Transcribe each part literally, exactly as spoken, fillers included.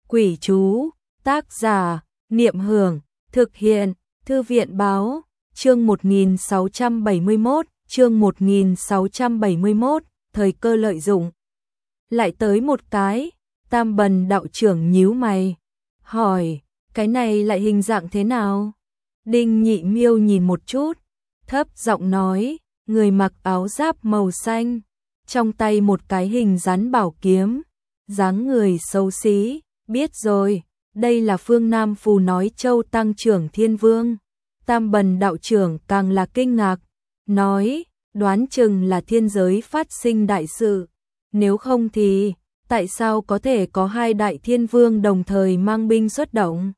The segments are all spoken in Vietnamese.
Quỷ chú, tác giả, Niệm Hưởng, thực hiện, Thư viện Báo, chương một nghìn sáu trăm bảy mươi mốt, chương một nghìn sáu trăm bảy mươi mốt, thời cơ lợi dụng. Lại tới một cái, Tam Bần đạo trưởng nhíu mày, hỏi, cái này lại hình dạng thế nào? Đinh Nhị Miêu nhìn một chút, thấp giọng nói, người mặc áo giáp màu xanh, trong tay một cái hình rắn bảo kiếm, dáng người xấu xí, biết rồi, đây là Phương Nam Phù Nói Châu Tăng trưởng Thiên Vương. Tam Bần đạo trưởng càng là kinh ngạc, nói, đoán chừng là thiên giới phát sinh đại sự, nếu không thì, tại sao có thể có hai đại thiên vương đồng thời mang binh xuất động?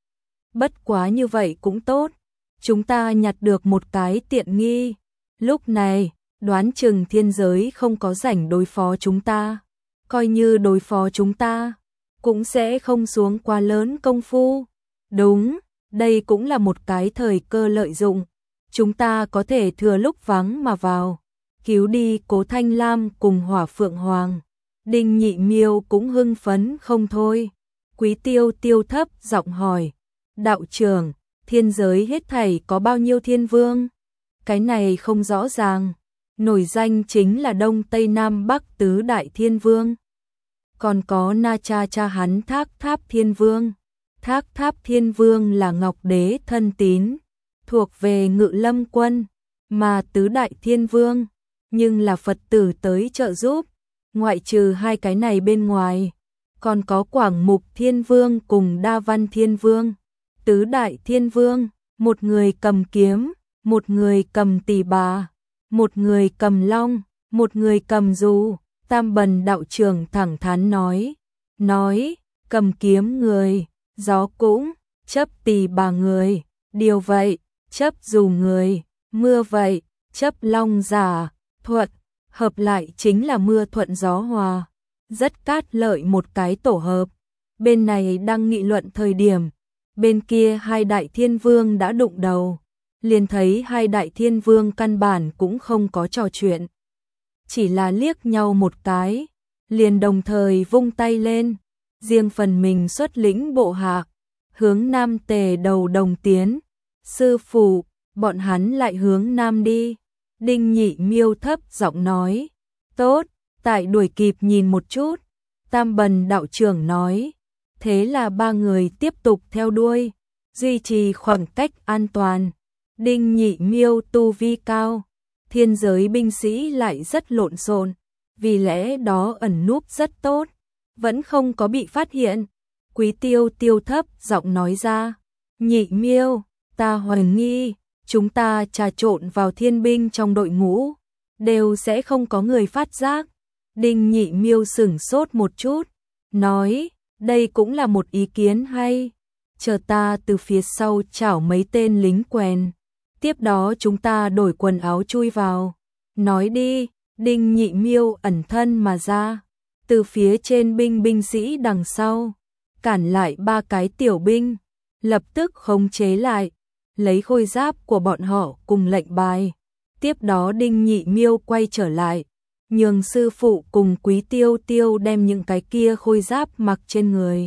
Bất quá như vậy cũng tốt, chúng ta nhặt được một cái tiện nghi, lúc này, đoán chừng thiên giới không có rảnh đối phó chúng ta, coi như đối phó chúng ta, cũng sẽ không xuống quá lớn công phu. Đúng, đây cũng là một cái thời cơ lợi dụng, chúng ta có thể thừa lúc vắng mà vào, cứu đi Cố Thanh Lam cùng Hỏa Phượng Hoàng. Đinh Nhị Miêu cũng hưng phấn không thôi. Quý Tiêu Tiêu thấp giọng hỏi, đạo trưởng, thiên giới hết thảy có bao nhiêu thiên vương? Cái này không rõ ràng, nổi danh chính là Đông Tây Nam Bắc tứ đại thiên vương. Còn có Na Cha cha hắn Thác Tháp Thiên Vương. Thác Tháp Thiên Vương là Ngọc Đế thân tín, thuộc về Ngự Lâm Quân, mà tứ đại thiên vương, nhưng là Phật tử tới trợ giúp. Ngoại trừ hai cái này bên ngoài, còn có Quảng Mục Thiên Vương cùng Đa Văn Thiên Vương. Tứ đại thiên vương, một người cầm kiếm, một người cầm tỳ bà, một người cầm long, một người cầm dù. Tam Bần đạo trưởng thẳng thắn nói, nói, cầm kiếm người, gió cũng, chấp tỳ bà người, điều vậy, chấp dù người, mưa vậy, chấp long giả, thuận, hợp lại chính là mưa thuận gió hòa, rất cát lợi một cái tổ hợp. Bên này đang nghị luận thời điểm, bên kia hai đại thiên vương đã đụng đầu, liền thấy hai đại thiên vương căn bản cũng không có trò chuyện, chỉ là liếc nhau một cái, liền đồng thời vung tay lên, riêng phần mình xuất lĩnh bộ hạ, hướng Nam Tề đầu đồng tiến. Sư phụ, bọn hắn lại hướng Nam đi. Đinh Nhị Miêu thấp giọng nói, tốt, tại đuổi kịp nhìn một chút. Tam Bần đạo trưởng nói, thế là ba người tiếp tục theo đuôi, duy trì khoảng cách an toàn. Đinh Nhị Miêu tu vi cao, thiên giới binh sĩ lại rất lộn xộn, vì lẽ đó ẩn núp rất tốt, vẫn không có bị phát hiện. Quý Tiêu Tiêu thấp giọng nói ra, Nhị Miêu, ta hoài nghi, chúng ta trà trộn vào thiên binh trong đội ngũ, đều sẽ không có người phát giác. Đinh Nhị Miêu sửng sốt một chút, nói, đây cũng là một ý kiến hay, chờ ta từ phía sau chảo mấy tên lính quèn, tiếp đó chúng ta đổi quần áo chui vào. Nói đi. Đinh Nhị Miêu ẩn thân mà ra, từ phía trên binh binh sĩ đằng sau, cản lại ba cái tiểu binh, lập tức khống chế lại, lấy khôi giáp của bọn họ cùng lệnh bài. Tiếp đó Đinh Nhị Miêu quay trở lại, nhường sư phụ cùng Quý Tiêu Tiêu đem những cái kia khôi giáp mặc trên người,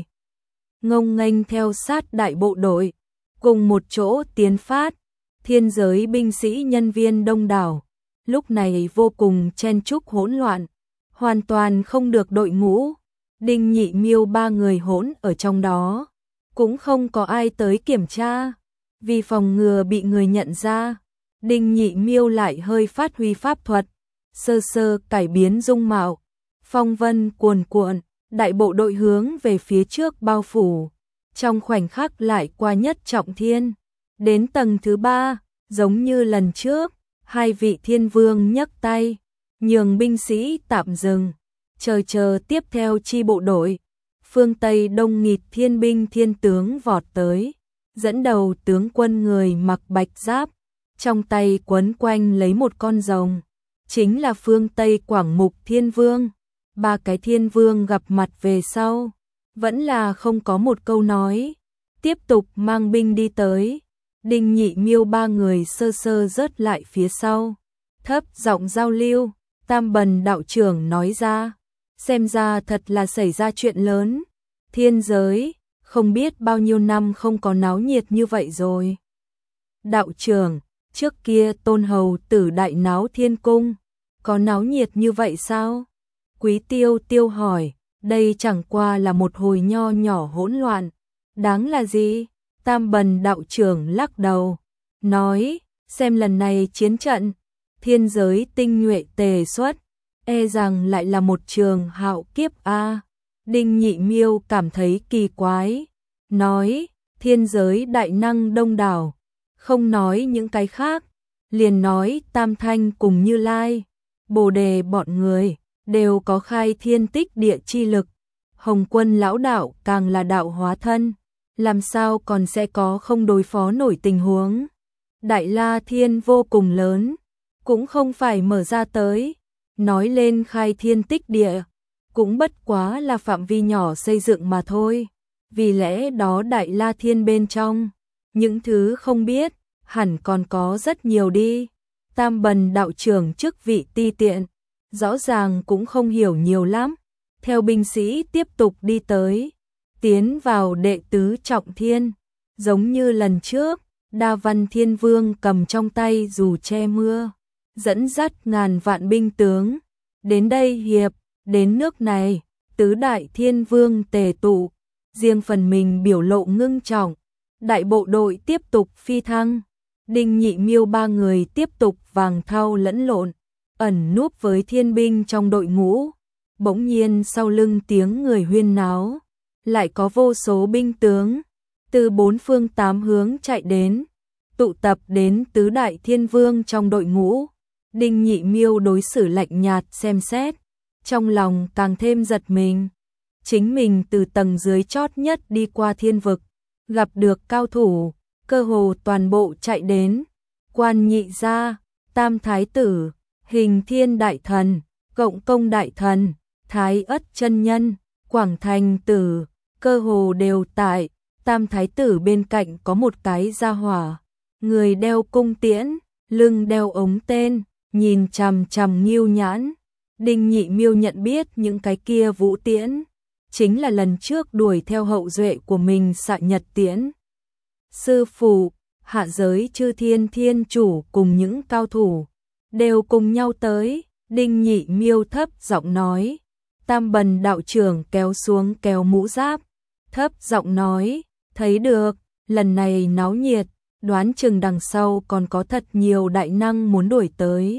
ngông nghênh theo sát đại bộ đội, cùng một chỗ tiến phát. Thiên giới binh sĩ nhân viên đông đảo, lúc này vô cùng chen chúc hỗn loạn, hoàn toàn không được đội ngũ. Đinh Nhị Miêu ba người hỗn ở trong đó, cũng không có ai tới kiểm tra, vì phòng ngừa bị người nhận ra. Đinh Nhị Miêu lại hơi phát huy pháp thuật, sơ sơ cải biến dung mạo, phong vân cuồn cuộn, đại bộ đội hướng về phía trước bao phủ, trong khoảnh khắc lại qua nhất trọng thiên, đến tầng thứ ba, giống như lần trước. Hai vị thiên vương nhấc tay, nhường binh sĩ tạm dừng, chờ chờ tiếp theo chi bộ đội. Phương Tây đông nghịt thiên binh thiên tướng vọt tới, dẫn đầu tướng quân người mặc bạch giáp, trong tay quấn quanh lấy một con rồng, chính là phương Tây Quảng Mục Thiên Vương. Ba cái thiên vương gặp mặt về sau, vẫn là không có một câu nói, tiếp tục mang binh đi tới. Đinh Nhị Miêu ba người sơ sơ rớt lại phía sau, thấp giọng giao lưu. Tam Bần đạo trưởng nói ra, xem ra thật là xảy ra chuyện lớn. thiên giới, không biết bao nhiêu năm không có náo nhiệt như vậy rồi. Đạo trưởng, trước kia Tôn hầu tử đại náo thiên cung, có náo nhiệt như vậy sao? Quý Tiêu Tiêu hỏi, đây chẳng qua là một hồi nho nhỏ hỗn loạn, đáng là gì? Tam Bần đạo trưởng lắc đầu, nói, xem lần này chiến trận, thiên giới tinh nhuệ tề xuất, e rằng lại là một trường hạo kiếp a. Đinh Nhị Miêu cảm thấy kỳ quái, nói, thiên giới đại năng đông đảo, không nói những cái khác, liền nói Tam Thanh cùng Như Lai, Bồ Đề bọn người đều có khai thiên tích địa chi lực, Hồng Quân lão đạo càng là đạo hóa thân, làm sao còn sẽ có không đối phó nổi tình huống. Đại La Thiên vô cùng lớn, cũng không phải mở ra tới, nói lên khai thiên tích địa, cũng bất quá là phạm vi nhỏ xây dựng mà thôi, vì lẽ đó Đại La Thiên bên trong, những thứ không biết, hẳn còn có rất nhiều đi. Tam Bần đạo trưởng chức vị ti tiện, rõ ràng cũng không hiểu nhiều lắm, theo binh sĩ tiếp tục đi tới, tiến vào đệ tứ trọng thiên, giống như lần trước, Đa Văn Thiên Vương cầm trong tay dù che mưa, dẫn dắt ngàn vạn binh tướng, đến đây hiệp, đến nước này, tứ đại thiên vương tề tụ, riêng phần mình biểu lộ ngưng trọng, đại bộ đội tiếp tục phi thăng, Đinh Nhị Miêu ba người tiếp tục vàng thau lẫn lộn, ẩn núp với thiên binh trong đội ngũ, bỗng nhiên sau lưng tiếng người huyên náo, lại có vô số binh tướng, từ bốn phương tám hướng chạy đến, tụ tập đến tứ đại thiên vương trong đội ngũ. Đinh Nhị Miêu đối xử lạnh nhạt xem xét, trong lòng càng thêm giật mình. Chính mình từ tầng dưới chót nhất đi qua thiên vực, gặp được cao thủ, cơ hồ toàn bộ chạy đến. Quan Nhị gia, Tam Thái tử, Hình Thiên đại thần, Cộng Công đại thần, Thái Ất chân nhân, Quảng Thành tử, cơ hồ đều tại. Tam Thái tử bên cạnh có một cái gia hỏa, người đeo cung tiễn, lưng đeo ống tên, nhìn chằm chằm Ngưu Nhãn. Đinh Nhị Miêu nhận biết những cái kia vũ tiễn, chính là lần trước đuổi theo hậu duệ của mình xạ nhật tiễn. Sư phụ, hạ giới chư thiên thiên chủ cùng những cao thủ, đều cùng nhau tới. Đinh Nhị Miêu thấp giọng nói. Tam Bần đạo trưởng kéo xuống kéo mũ giáp, thấp giọng nói, thấy được, lần này náo nhiệt, đoán chừng đằng sau còn có thật nhiều đại năng muốn đuổi tới.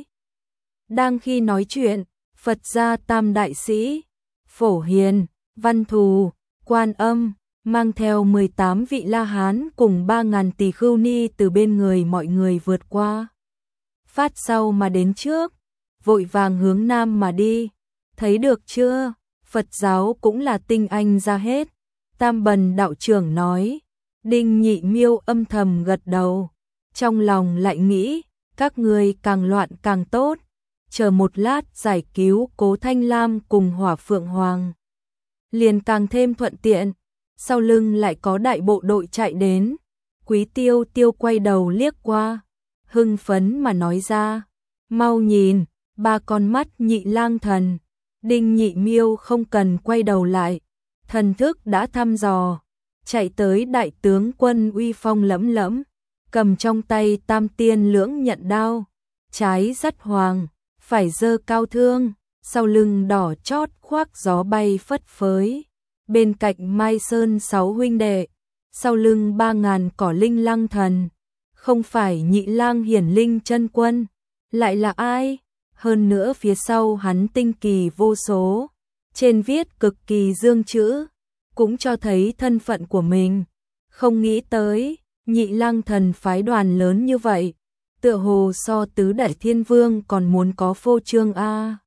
Đang khi nói chuyện, Phật gia tam đại sĩ, Phổ Hiền, Văn Thù, Quan Âm, mang theo mười tám vị La Hán cùng ba ngàn tỷ khưu ni từ bên người mọi người vượt qua. Phát sau mà đến trước, vội vàng hướng nam mà đi, thấy được chưa, Phật giáo cũng là tinh anh ra hết. Tam Bần đạo trưởng nói. Đinh Nhị Miêu âm thầm gật đầu, trong lòng lại nghĩ, các người càng loạn càng tốt, chờ một lát giải cứu Cố Thanh Lam cùng Hỏa Phượng Hoàng, liền càng thêm thuận tiện. Sau lưng lại có đại bộ đội chạy đến, Quý Tiêu Tiêu quay đầu liếc qua, hưng phấn mà nói ra, mau nhìn, ba con mắt Nhị Lang Thần. Đinh Nhị Miêu không cần quay đầu lại, thần thức đã thăm dò, chạy tới đại tướng quân uy phong lẫm lẫm, cầm trong tay tam tiên lưỡng nhận đao, trái dắt hoàng, phải giơ cao thương, sau lưng đỏ chót khoác gió bay phất phới. Bên cạnh Mai Sơn sáu huynh đệ, sau lưng ba ngàn cỏ linh lăng thần, không phải Nhị Lang hiển linh chân quân, lại là ai? Hơn nữa phía sau hắn tinh kỳ vô số, trên viết cực kỳ dương chữ, cũng cho thấy thân phận của mình. Không nghĩ tới, Nhị Lang thần phái đoàn lớn như vậy, tựa hồ so tứ đại thiên vương còn muốn có phô trương a.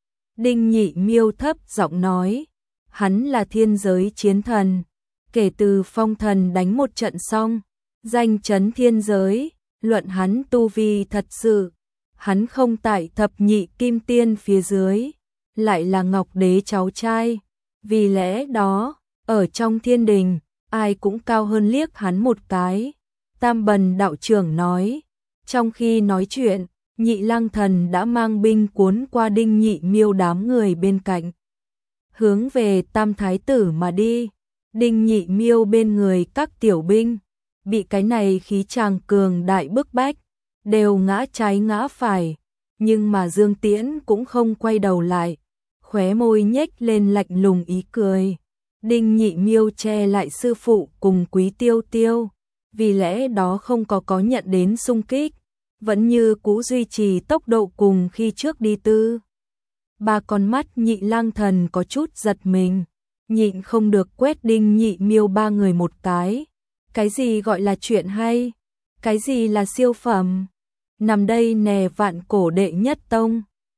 Đinh Nhị Miêu thấp giọng nói, hắn là thiên giới chiến thần, kể từ phong thần đánh một trận xong, danh chấn thiên giới, luận hắn tu vi thật sự, hắn không tại thập nhị kim tiên phía dưới, lại là Ngọc Đế cháu trai, vì lẽ đó, ở trong thiên đình, ai cũng cao hơn liếc hắn một cái. Tam Bần đạo trưởng nói, trong khi nói chuyện, Nhị Lang thần đã mang binh cuốn qua Đinh Nhị Miêu đám người bên cạnh, hướng về Tam Thái tử mà đi. Đinh Nhị Miêu bên người các tiểu binh, bị cái này khí tràng cường đại bức bách, đều ngã trái ngã phải, nhưng mà Dương Tiễn cũng không quay đầu lại, khóe môi nhếch lên lạnh lùng ý cười. Đinh Nhị Miêu che lại sư phụ cùng Quý Tiêu Tiêu, vì lẽ đó không có có nhận đến xung kích, vẫn như cũ duy trì tốc độ cùng khi trước đi tư. Ba con mắt Nhị Lang Thần có chút giật mình, nhịn không được quét Đinh Nhị Miêu ba người một cái. Cái gì gọi là chuyện hay? Cái gì là siêu phẩm? Nằm đây nè vạn cổ đệ nhất tông.